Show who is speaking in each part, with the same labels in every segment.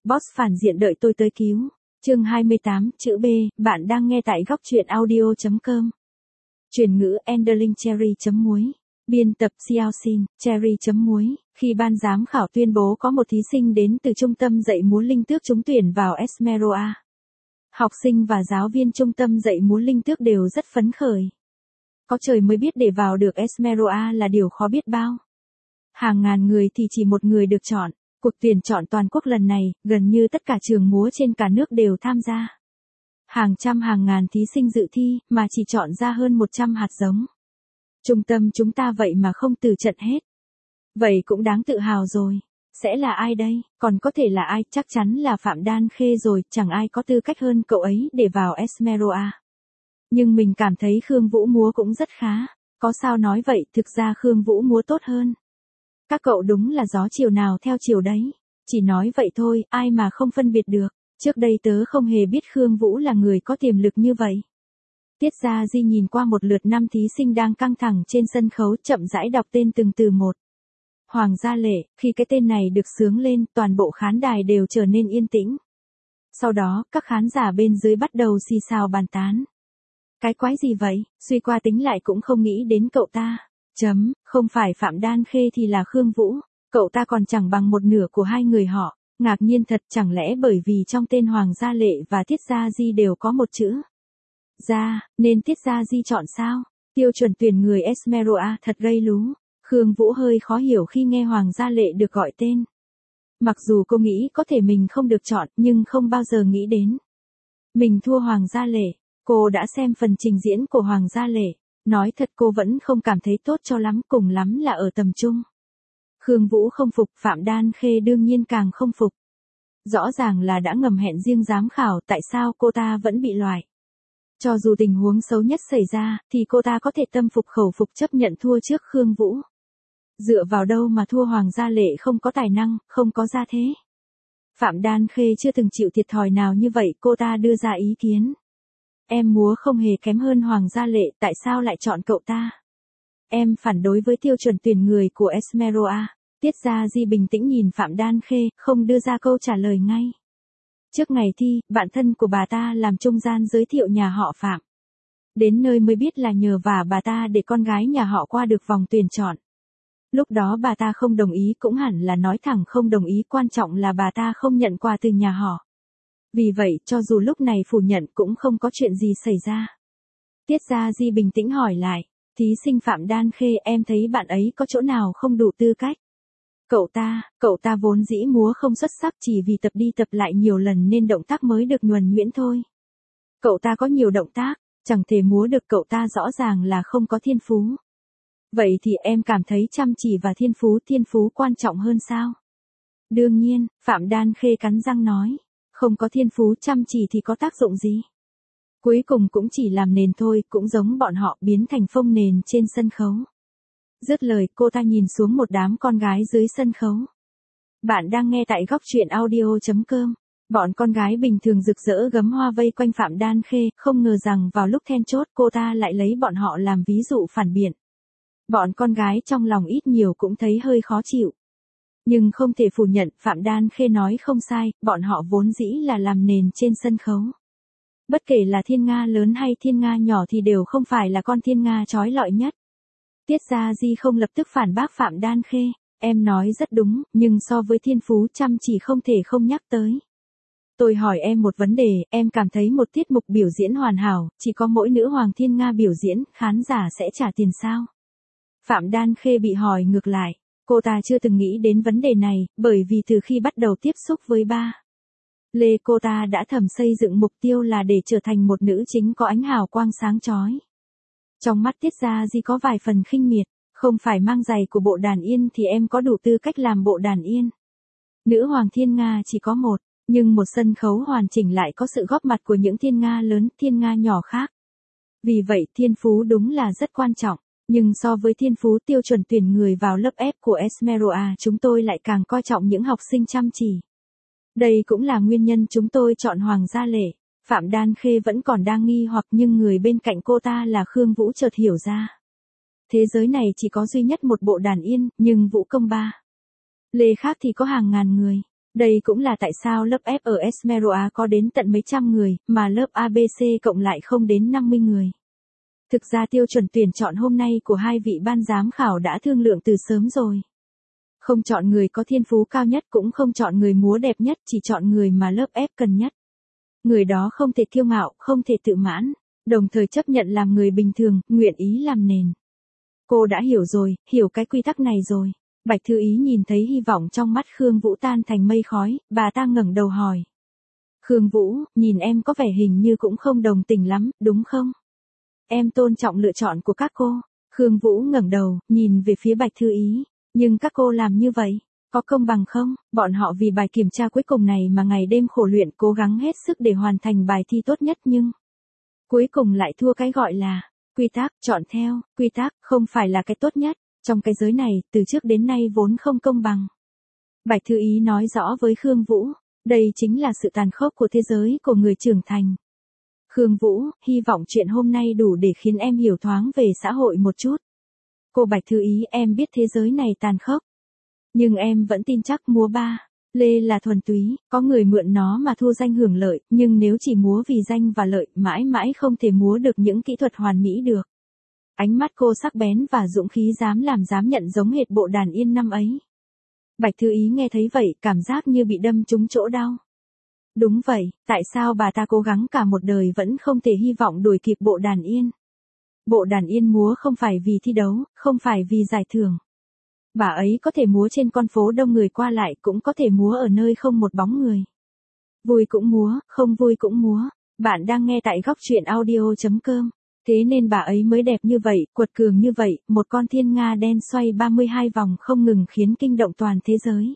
Speaker 1: Boss phản diện đợi tôi tới cứu. Chương 28, chữ B, bạn đang nghe tại góc truyện audio.com. Chuyển ngữ Enderlin Cherry.muối. Biên tập Xiaoxin, Cherry.muối. Khi ban giám khảo tuyên bố có một thí sinh đến từ trung tâm dạy múa Linh Tước trúng tuyển vào Esmeralda. Học sinh và giáo viên trung tâm dạy múa Linh Tước đều rất phấn khởi. Có trời mới biết để vào được Esmeralda là điều khó biết bao. Hàng ngàn người thì chỉ một người được chọn. Cuộc tuyển chọn toàn quốc lần này, gần như tất cả trường múa trên cả nước đều tham gia. Hàng trăm hàng ngàn thí sinh dự thi, mà chỉ chọn ra hơn 100 hạt giống. Trung tâm chúng ta vậy mà không từ trận hết. Vậy cũng đáng tự hào rồi. Sẽ là ai đây? Còn có thể là ai? Chắc chắn là Phạm Đan Khê rồi, chẳng ai có tư cách hơn cậu ấy để vào Esmeralda. Nhưng mình cảm thấy Khương Vũ múa cũng rất khá. Có sao nói vậy, thực ra Khương Vũ múa tốt hơn. Các cậu đúng là gió chiều nào theo chiều đấy. Chỉ nói vậy thôi, ai mà không phân biệt được. Trước đây tớ không hề biết Khương Vũ là người có tiềm lực như vậy. Tiết Gia Di nhìn qua một lượt năm thí sinh đang căng thẳng trên sân khấu, chậm rãi đọc tên từng từ một. Hoàng Gia Lệ, khi cái tên này được xướng lên, toàn bộ khán đài đều trở nên yên tĩnh. Sau đó, các khán giả bên dưới bắt đầu xì xào bàn tán. Cái quái gì vậy, suy qua tính lại cũng không nghĩ đến cậu ta. Không phải Phạm Đan Khê thì là Khương Vũ, cậu ta còn chẳng bằng một nửa của hai người họ. Ngạc nhiên thật, chẳng lẽ bởi vì trong tên Hoàng Gia Lệ và Tiết Gia Di đều có một chữ Gia, nên Tiết Gia Di chọn sao? Tiêu chuẩn tuyển người Esmeralda thật gây lú. Khương Vũ hơi khó hiểu khi nghe Hoàng Gia Lệ được gọi tên. Mặc dù cô nghĩ có thể mình không được chọn, nhưng không bao giờ nghĩ đến mình thua Hoàng Gia Lệ. Cô đã xem phần trình diễn của Hoàng Gia Lệ. Nói thật cô vẫn không cảm thấy tốt cho lắm, cùng lắm là ở tầm trung. Khương Vũ không phục, Phạm Đan Khê đương nhiên càng không phục. Rõ ràng là đã ngầm hẹn riêng giám khảo, tại sao cô ta vẫn bị loại? Cho dù tình huống xấu nhất xảy ra, thì cô ta có thể tâm phục khẩu phục chấp nhận thua trước Khương Vũ. Dựa vào đâu mà thua Hoàng Gia Lệ không có tài năng, không có gia thế? Phạm Đan Khê chưa từng chịu thiệt thòi nào như vậy, cô ta đưa ra ý kiến. Em múa không hề kém hơn Hoàng Gia Lệ, tại sao lại chọn cậu ta? Em phản đối với tiêu chuẩn tuyển người của Esmeralda. Tiết Gia Di bình tĩnh nhìn Phạm Đan Khê, không đưa ra câu trả lời ngay. Trước ngày thi, bạn thân của bà ta làm trung gian giới thiệu nhà họ Phạm. Đến nơi mới biết là nhờ vả bà ta để con gái nhà họ qua được vòng tuyển chọn. Lúc đó bà ta không đồng ý, cũng hẳn là nói thẳng không đồng ý, quan trọng là bà ta không nhận quà từ nhà họ. Vì vậy, cho dù lúc này phủ nhận cũng không có chuyện gì xảy ra. Tiết Gia Di bình tĩnh hỏi lại, thí sinh Phạm Đan Khê, em thấy bạn ấy có chỗ nào không đủ tư cách? Cậu ta vốn dĩ múa không xuất sắc, chỉ vì tập đi tập lại nhiều lần nên động tác mới được nhuần nhuyễn thôi. Cậu ta có nhiều động tác, chẳng thể múa được, cậu ta rõ ràng là không có thiên phú. Vậy thì em cảm thấy chăm chỉ và thiên phú quan trọng hơn sao? Đương nhiên, Phạm Đan Khê cắn răng nói. Không có thiên phú, chăm chỉ thì có tác dụng gì? Cuối cùng cũng chỉ làm nền thôi, cũng giống bọn họ, biến thành phông nền trên sân khấu. Dứt lời, cô ta nhìn xuống một đám con gái dưới sân khấu. Bạn đang nghe tại góc truyện audio.com. Bọn con gái bình thường rực rỡ gấm hoa vây quanh Phạm Đan Khê, không ngờ rằng vào lúc then chốt cô ta lại lấy bọn họ làm ví dụ phản biện. Bọn con gái trong lòng ít nhiều cũng thấy hơi khó chịu. Nhưng không thể phủ nhận, Phạm Đan Khê nói không sai, bọn họ vốn dĩ là làm nền trên sân khấu. Bất kể là thiên nga lớn hay thiên nga nhỏ thì đều không phải là con thiên nga chói lọi nhất. Tiết Gia Di không lập tức phản bác Phạm Đan Khê, em nói rất đúng, nhưng so với thiên phú chăm chỉ không thể không nhắc tới. Tôi hỏi em một vấn đề, em cảm thấy một tiết mục biểu diễn hoàn hảo, chỉ có mỗi nữ hoàng thiên nga biểu diễn, khán giả sẽ trả tiền sao? Phạm Đan Khê bị hỏi ngược lại. Cô ta chưa từng nghĩ đến vấn đề này, bởi vì từ khi bắt đầu tiếp xúc với ba Lê, cô ta đã thầm xây dựng mục tiêu là để trở thành một nữ chính có ánh hào quang sáng chói. Trong mắt Tiết Gia Di có vài phần khinh miệt, không phải mang giày của bộ đàn yên thì em có đủ tư cách làm bộ đàn yên. Nữ hoàng thiên nga chỉ có một, nhưng một sân khấu hoàn chỉnh lại có sự góp mặt của những thiên nga lớn, thiên nga nhỏ khác. Vì vậy thiên phú đúng là rất quan trọng. Nhưng so với thiên phú, tiêu chuẩn tuyển người vào lớp F của Esmeralda chúng tôi lại càng coi trọng những học sinh chăm chỉ. Đây cũng là nguyên nhân chúng tôi chọn Hoàng Gia Lệ. Phạm Đan Khê vẫn còn đang nghi hoặc, nhưng người bên cạnh cô ta là Khương Vũ chợt hiểu ra. Thế giới này chỉ có duy nhất một bộ đàn yên, nhưng vũ công ba Lê khác thì có hàng ngàn người. Đây cũng là tại sao lớp F ở Esmeralda có đến tận mấy trăm người, mà lớp ABC cộng lại không đến 50 người. Thực ra tiêu chuẩn tuyển chọn hôm nay của hai vị ban giám khảo đã thương lượng từ sớm rồi. Không chọn người có thiên phú cao nhất, cũng không chọn người múa đẹp nhất, chỉ chọn người mà lớp F cần nhất. Người đó không thể kiêu ngạo, không thể tự mãn, đồng thời chấp nhận làm người bình thường, nguyện ý làm nền. Cô đã hiểu rồi, hiểu cái quy tắc này rồi. Bạch Thư Ý nhìn thấy hy vọng trong mắt Khương Vũ tan thành mây khói, bà ta ngẩng đầu hỏi. Khương Vũ, nhìn em có vẻ hình như cũng không đồng tình lắm, đúng không? Em tôn trọng lựa chọn của các cô. Khương Vũ ngẩng đầu, nhìn về phía Bạch Thư Ý. Nhưng các cô làm như vậy, có công bằng không? Bọn họ vì bài kiểm tra cuối cùng này mà ngày đêm khổ luyện, cố gắng hết sức để hoàn thành bài thi tốt nhất, nhưng cuối cùng lại thua cái gọi là quy tắc, chọn theo quy tắc, không phải là cái tốt nhất. Trong cái giới này, từ trước đến nay vốn không công bằng. Bạch Thư Ý nói rõ với Khương Vũ, đây chính là sự tàn khốc của thế giới của người trưởng thành. Khương Vũ, hy vọng chuyện hôm nay đủ để khiến em hiểu thoáng về xã hội một chút. Cô Bạch Thư Ý, em biết thế giới này tàn khốc. Nhưng em vẫn tin chắc múa ba lê là thuần túy, có người mượn nó mà thu danh hưởng lợi, nhưng nếu chỉ múa vì danh và lợi, mãi mãi không thể múa được những kỹ thuật hoàn mỹ được. Ánh mắt cô sắc bén và dũng khí dám làm dám nhận giống hệt bộ đàn yên năm ấy. Bạch Thư Ý nghe thấy vậy, cảm giác như bị đâm trúng chỗ đau. Đúng vậy, tại sao bà ta cố gắng cả một đời vẫn không thể hy vọng đuổi kịp bộ đàn yên? Bộ đàn yên múa không phải vì thi đấu, không phải vì giải thưởng. Bà ấy có thể múa trên con phố đông người qua lại, cũng có thể múa ở nơi không một bóng người. Vui cũng múa, không vui cũng múa. Bạn đang nghe tại góc truyện audio.com. Thế nên bà ấy mới đẹp như vậy, quật cường như vậy, một con thiên nga đen xoay 32 vòng không ngừng khiến kinh động toàn thế giới.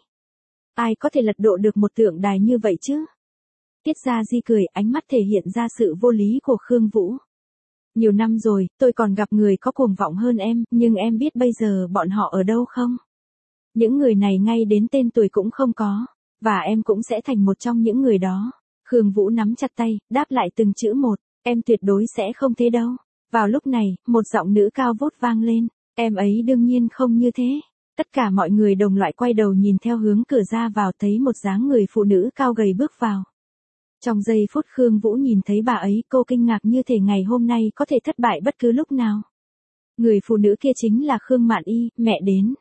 Speaker 1: Ai có thể lật đổ được một tượng đài như vậy chứ? Tiết Gia Di cười, ánh mắt thể hiện ra sự vô lý của Khương Vũ. Nhiều năm rồi, tôi còn gặp người có cuồng vọng hơn em, nhưng em biết bây giờ bọn họ ở đâu không? Những người này ngay đến tên tuổi cũng không có, và em cũng sẽ thành một trong những người đó. Khương Vũ nắm chặt tay, đáp lại từng chữ một, em tuyệt đối sẽ không thế đâu. Vào lúc này, một giọng nữ cao vút vang lên, em ấy đương nhiên không như thế. Tất cả mọi người đồng loạt quay đầu nhìn theo hướng cửa ra vào, thấy một dáng người phụ nữ cao gầy bước vào. Trong giây phút Khương Vũ nhìn thấy bà ấy, cô kinh ngạc như thể ngày hôm nay có thể thất bại bất cứ lúc nào. Người phụ nữ kia chính là Khương Mạn Y, mẹ đến.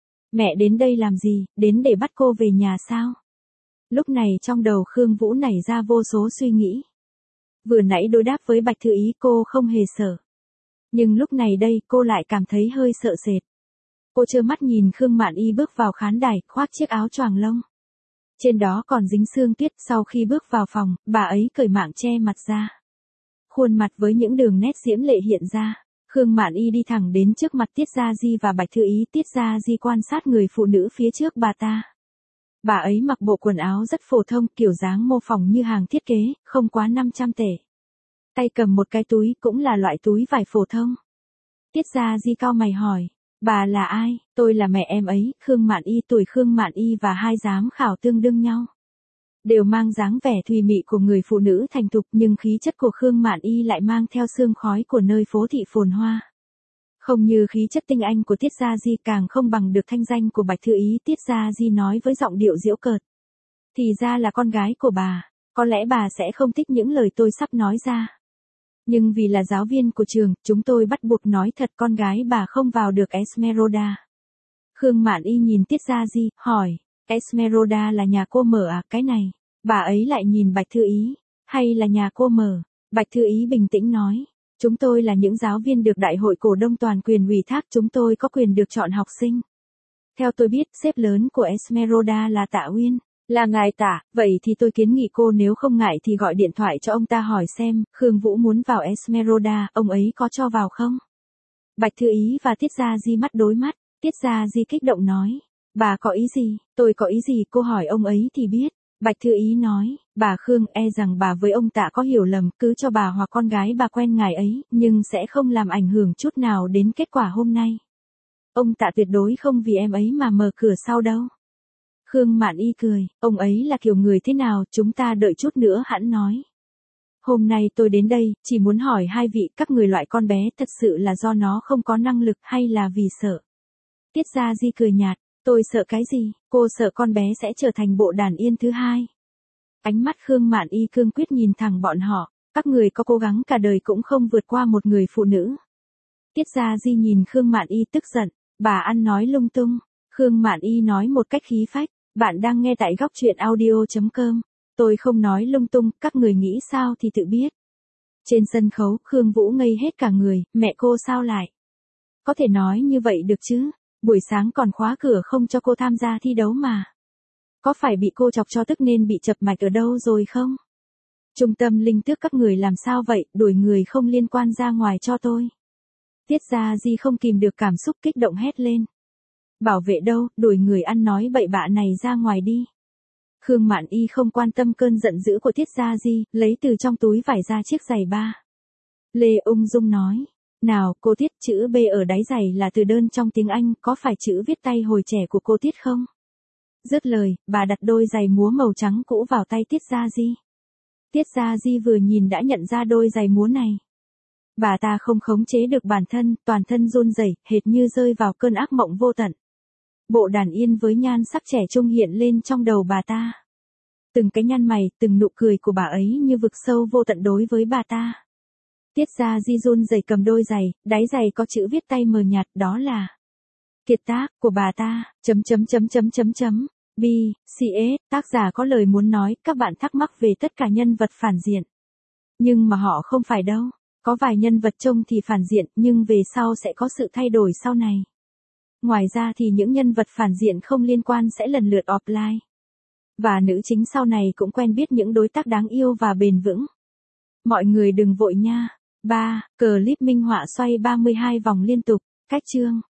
Speaker 1: Mẹ đến đây làm gì, đến để bắt cô về nhà sao? Lúc này trong đầu Khương Vũ nảy ra vô số suy nghĩ. Vừa nãy đối đáp với Bạch Thư Ý cô không hề sợ. Nhưng lúc này đây cô lại cảm thấy hơi sợ sệt. Cô trơ mắt nhìn Khương Mạn Y bước vào khán đài, khoác chiếc áo choàng lông. Trên đó còn dính sương tuyết. Sau khi bước vào phòng, bà ấy cởi mạng che mặt ra. Khuôn mặt với những đường nét diễm lệ hiện ra. Khương Mạn Y đi thẳng đến trước mặt Tiết Gia Di và Bạch Thư Ý. Tiết Gia Di quan sát người phụ nữ phía trước bà ta. Bà ấy mặc bộ quần áo rất phổ thông, kiểu dáng mô phỏng như hàng thiết kế, không quá 500 tệ. Tay cầm một cái túi, cũng là loại túi vải phổ thông. Tiết Gia Di cau mày hỏi, bà là ai? Tôi là mẹ em ấy, Khương Mạn Y. Tuổi Khương Mạn Y và hai giám khảo tương đương nhau. Đều mang dáng vẻ thùy mị của người phụ nữ thành thục, nhưng khí chất của Khương Mạn Y lại mang theo sương khói của nơi phố thị phồn hoa. Không như khí chất tinh anh của Tiết Gia Di, càng không bằng được thanh danh của Bạch Thư Ý. Tiết Gia Di nói với giọng điệu giễu cợt. Thì ra là con gái của bà, có lẽ bà sẽ không thích những lời tôi sắp nói ra. Nhưng vì là giáo viên của trường, chúng tôi bắt buộc nói thật, con gái bà không vào được Esmeralda. Khương Mạn Y nhìn Tiết Gia Di, hỏi, Esmeralda là nhà cô mở à? Cái này, bà ấy lại nhìn Bạch Thư Ý, hay là nhà cô mở? Bạch Thư Ý bình tĩnh nói, chúng tôi là những giáo viên được Đại hội Cổ đông toàn quyền ủy thác, chúng tôi có quyền được chọn học sinh. Theo tôi biết, sếp lớn của Esmeralda là Tạ Uyên. Là ngài Tạ, vậy thì tôi kiến nghị cô nếu không ngại thì gọi điện thoại cho ông ta hỏi xem, Khương Vũ muốn vào Esmeralda, ông ấy có cho vào không? Bạch Thư Ý và Tiết Gia Di mắt đối mắt, Tiết Gia Di kích động nói, bà có ý gì, tôi có ý gì, cô hỏi ông ấy thì biết. Bạch Thư Ý nói, bà Khương e rằng bà với ông Tạ có hiểu lầm, cứ cho bà hoặc con gái bà quen ngài ấy, nhưng sẽ không làm ảnh hưởng chút nào đến kết quả hôm nay. Ông Tạ tuyệt đối không vì em ấy mà mở cửa sau đâu. Khương Mạn Y cười, ông ấy là kiểu người thế nào, chúng ta đợi chút nữa hẵng nói. Hôm nay tôi đến đây, chỉ muốn hỏi hai vị, các người loại con bé thật sự là do nó không có năng lực hay là vì sợ? Tiết Gia Di cười nhạt, Tôi sợ cái gì, cô sợ con bé sẽ trở thành bộ đàn yên thứ hai. Ánh mắt Khương Mạn Y cương quyết nhìn thẳng bọn họ, các người có cố gắng cả đời cũng không vượt qua một người phụ nữ. Tiết Gia Di nhìn Khương Mạn Y tức giận, bà ăn nói lung tung. Khương Mạn Y nói một cách khí phách, bạn đang nghe tại góc truyện audio.com. Tôi không nói lung tung, các người nghĩ sao thì tự biết. Trên sân khấu, Khương Vũ ngây hết cả người, mẹ cô sao lại? Có thể nói như vậy được chứ, buổi sáng còn khóa cửa không cho cô tham gia thi đấu mà. Có phải bị cô chọc cho tức nên bị chập mạch ở đâu rồi không? Trung tâm linh tước các người làm sao vậy, đuổi người không liên quan ra ngoài cho tôi. Tiết Gia Di không kìm được cảm xúc kích động hét lên. Bảo vệ đâu, đuổi người ăn nói bậy bạ này ra ngoài đi. Khương Mạn Y không quan tâm cơn giận dữ của Tiết Gia Di, lấy từ trong túi vải ra chiếc giày ba. Lê ung dung nói. Nào, cô Tiết, chữ B ở đáy giày là từ đơn trong tiếng Anh, có phải chữ viết tay hồi trẻ của cô Tiết không? Dứt lời, bà đặt đôi giày múa màu trắng cũ vào tay Tiết Gia Di. Tiết Gia Di vừa nhìn đã nhận ra đôi giày múa này. Bà ta không khống chế được bản thân, toàn thân run rẩy, hệt như rơi vào cơn ác mộng vô tận. Bộ đàn yên với nhan sắc trẻ trung hiện lên trong đầu bà ta. Từng cái nhăn mày, từng nụ cười của bà ấy như vực sâu vô tận đối với bà ta. Tiết Gia Di run rẩy cầm đôi giày, đáy giày có chữ viết tay mờ nhạt, đó là kiệt tác của bà ta, B, C.S. Tác giả có lời muốn nói, các bạn thắc mắc về tất cả nhân vật phản diện. Nhưng mà họ không phải đâu, có vài nhân vật trông thì phản diện, nhưng về sau sẽ có sự thay đổi sau này. Ngoài ra thì những nhân vật phản diện không liên quan sẽ lần lượt offline. Và nữ chính sau này cũng quen biết những đối tác đáng yêu và bền vững. Mọi người đừng vội nha. 3. Clip minh họa xoay 32 vòng liên tục. Cách chương.